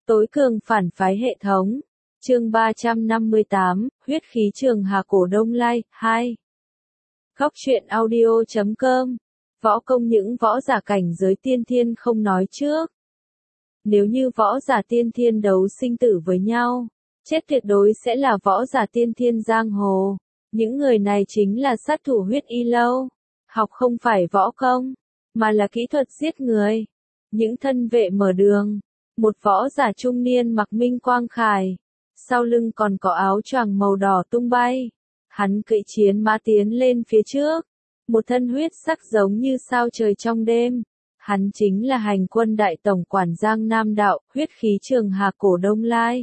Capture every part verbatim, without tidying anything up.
Tối cường phản phái hệ thống. Chương ba trăm năm mươi tám, huyết khí trường hà cổ Đông Lai, hai. Góc truyện audio chấm com. Võ công những võ giả cảnh giới tiên thiên không nói trước. Nếu như võ giả tiên thiên đấu sinh tử với nhau, chết tuyệt đối sẽ là võ giả tiên thiên giang hồ. Những người này chính là sát thủ huyết y lâu. Học không phải võ công, mà là kỹ thuật giết người. Những thân vệ mở đường. Một võ giả trung niên mặc minh quang khải. Sau lưng còn có áo choàng màu đỏ tung bay. Hắn cưỡi chiến mã tiến lên phía trước. Một thân huyết sắc giống như sao trời trong đêm. Hắn chính là hành quân đại tổng quản Giang Nam Đạo, huyết khí trường hà cổ Đông Lai.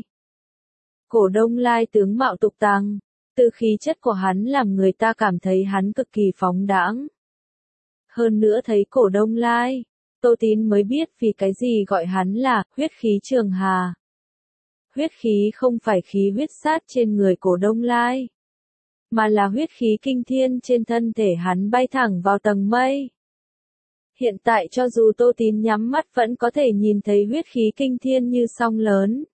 Cổ Đông Lai tướng mạo tục tằng. Từ khí chất của hắn làm người ta cảm thấy hắn cực kỳ phóng đãng. Hơn nữa thấy cổ Đông Lai, Tô Tín mới biết vì cái gì gọi hắn là huyết khí trường hà. Huyết khí không phải khí huyết sát trên người cổ Đông Lai, mà là huyết khí kinh thiên trên thân thể hắn bay thẳng vào tầng mây. Hiện tại cho dù Tô Tín nhắm mắt vẫn có thể nhìn thấy huyết khí kinh thiên như song lớn.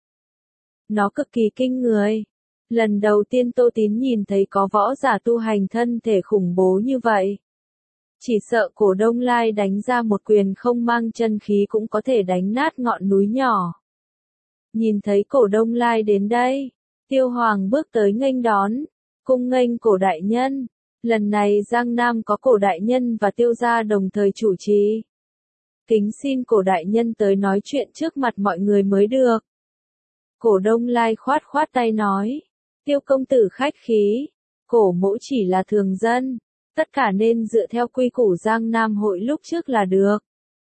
Nó cực kỳ kinh người. Lần đầu tiên Tô Tín nhìn thấy có võ giả tu hành thân thể khủng bố như vậy. Chỉ sợ cổ Đông Lai đánh ra một quyền không mang chân khí cũng có thể đánh nát ngọn núi nhỏ. Nhìn thấy cổ Đông Lai đến đây, Tiêu Hoàng bước tới nghênh đón, cung nghênh cổ đại nhân. Lần này Giang Nam có cổ đại nhân và Tiêu gia đồng thời chủ trì. Kính xin cổ đại nhân tới nói chuyện trước mặt mọi người mới được. Cổ Đông Lai khoát khoát tay nói, Tiêu công tử khách khí, cổ mỗ chỉ là thường dân. Tất cả nên dựa theo quy củ Giang Nam hội lúc trước là được.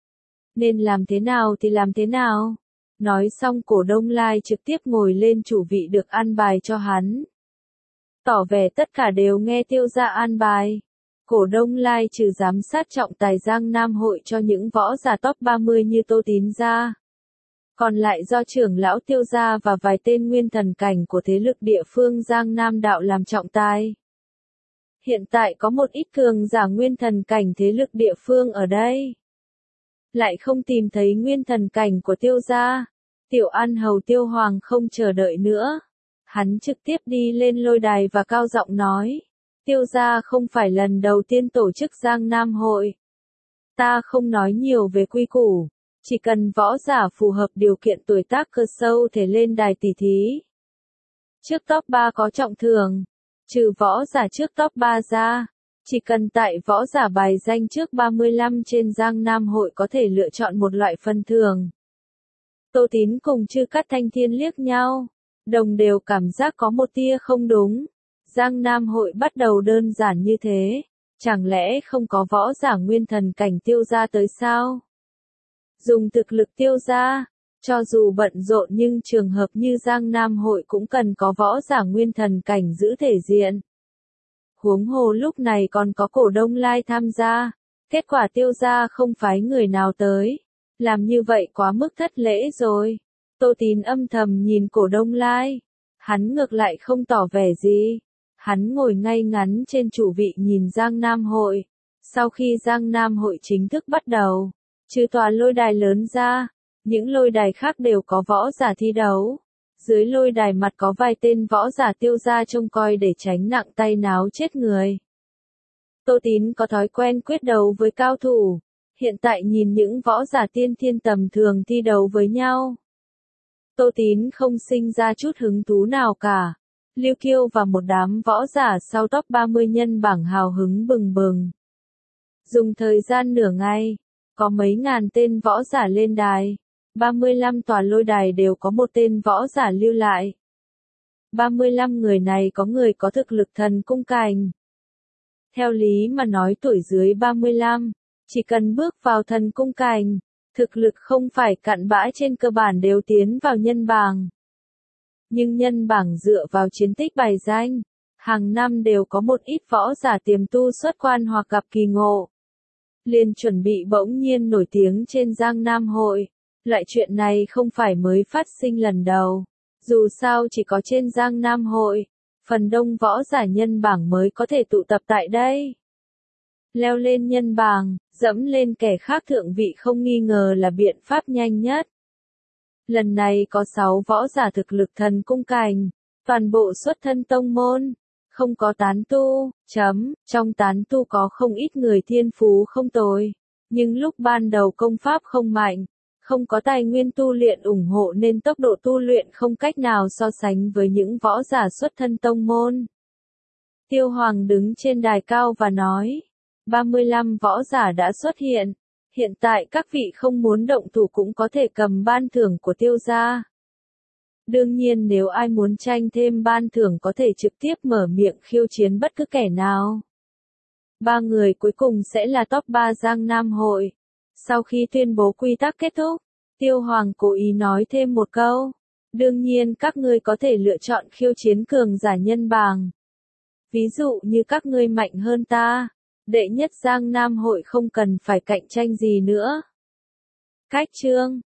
Nên làm thế nào thì làm thế nào. Nói xong cổ Đông Lai trực tiếp ngồi lên chủ vị được an bài cho hắn. Tỏ vẻ tất cả đều nghe Tiêu gia an bài. Cổ Đông Lai trừ giám sát trọng tài Giang Nam hội cho những võ giả top ba mươi như Tô Tín ra. Còn lại do trưởng lão Tiêu gia và vài tên nguyên thần cảnh của thế lực địa phương Giang Nam đạo làm trọng tài. Hiện tại có một ít cường giả nguyên thần cảnh thế lực địa phương ở đây. Lại không tìm thấy nguyên thần cảnh của Tiêu gia. Tiểu An Hầu Tiêu Hoàng không chờ đợi nữa. Hắn trực tiếp đi lên lôi đài và cao giọng nói. Tiêu gia không phải lần đầu tiên tổ chức Giang Nam hội. Ta không nói nhiều về quy củ. Chỉ cần võ giả phù hợp điều kiện tuổi tác cơ sâu thể lên đài tỷ thí. Trước top ba có trọng thưởng. Trừ võ giả trước top ba ra, chỉ cần tại võ giả bài danh trước ba mươi lăm trên Giang Nam hội có thể lựa chọn một loại phân thưởng. Tô Tín cùng Chư Cát Thanh Thiên liếc nhau, đồng đều cảm giác có một tia không đúng. Giang Nam hội bắt đầu đơn giản như thế, chẳng lẽ không có võ giả nguyên thần cảnh Tiêu gia tới sao? Dùng thực lực Tiêu gia, cho dù bận rộn nhưng trường hợp như Giang Nam hội cũng cần có võ giả nguyên thần cảnh giữ thể diện. Huống hồ lúc này còn có cổ Đông Lai tham gia, kết quả Tiêu gia không phái người nào tới. Làm như vậy quá mức thất lễ rồi. Tô Tín âm thầm nhìn cổ Đông Lai. Hắn ngược lại không tỏ vẻ gì. Hắn ngồi ngay ngắn trên chủ vị nhìn Giang Nam hội. Sau khi Giang Nam hội chính thức bắt đầu, trừ tòa lôi đài lớn ra, những lôi đài khác đều có võ giả thi đấu. Dưới lôi đài mặt có vài tên võ giả Tiêu gia trông coi để tránh nặng tay náo chết người. Tô Tín có thói quen quyết đấu với cao thủ. Hiện tại nhìn những võ giả tiên thiên tầm thường thi đấu với nhau. Tô Tín không sinh ra chút hứng thú nào cả. Lưu Kiêu và một đám võ giả sau top ba mươi nhân bảng hào hứng bừng bừng. Dùng thời gian nửa ngày, có mấy ngàn tên võ giả lên đài. ba mươi lăm tòa lôi đài đều có một tên võ giả lưu lại. ba mươi lăm người này có người có thực lực thần cung cảnh. Theo lý mà nói tuổi dưới ba mươi lăm, chỉ cần bước vào thần cung cảnh, thực lực không phải cặn bã trên cơ bản đều tiến vào nhân bảng. Nhưng nhân bảng dựa vào chiến tích bài danh, hàng năm đều có một ít võ giả tiềm tu xuất quan hoặc gặp kỳ ngộ. Liền chuẩn bị bỗng nhiên nổi tiếng trên Giang Nam hội. Loại chuyện này không phải mới phát sinh lần đầu. Dù sao chỉ có trên Giang Nam hội, phần đông võ giả nhân bảng mới có thể tụ tập tại đây. Leo lên nhân bảng, dẫm lên kẻ khác thượng vị không nghi ngờ là biện pháp nhanh nhất. Lần này có sáu võ giả thực lực thần cung cảnh, toàn bộ xuất thân tông môn, không có tán tu, chấm, trong tán tu có không ít người thiên phú không tồi, nhưng lúc ban đầu công pháp không mạnh, không có tài nguyên tu luyện ủng hộ nên tốc độ tu luyện không cách nào so sánh với những võ giả xuất thân tông môn. Tiêu Hoàng đứng trên đài cao và nói, ba mươi lăm võ giả đã xuất hiện, hiện tại các vị không muốn động thủ cũng có thể cầm ban thưởng của tiêu gia. Đương nhiên nếu ai muốn tranh thêm ban thưởng có thể trực tiếp mở miệng khiêu chiến bất cứ kẻ nào. Ba người cuối cùng sẽ là top ba Giang Nam hội. Sau khi tuyên bố quy tắc kết thúc, Tiêu Hoàng cố ý nói thêm một câu. Đương nhiên các ngươi có thể lựa chọn khiêu chiến cường giả nhân bảng. Ví dụ như các ngươi mạnh hơn ta, đệ nhất Giang Nam hội không cần phải cạnh tranh gì nữa. Cách chương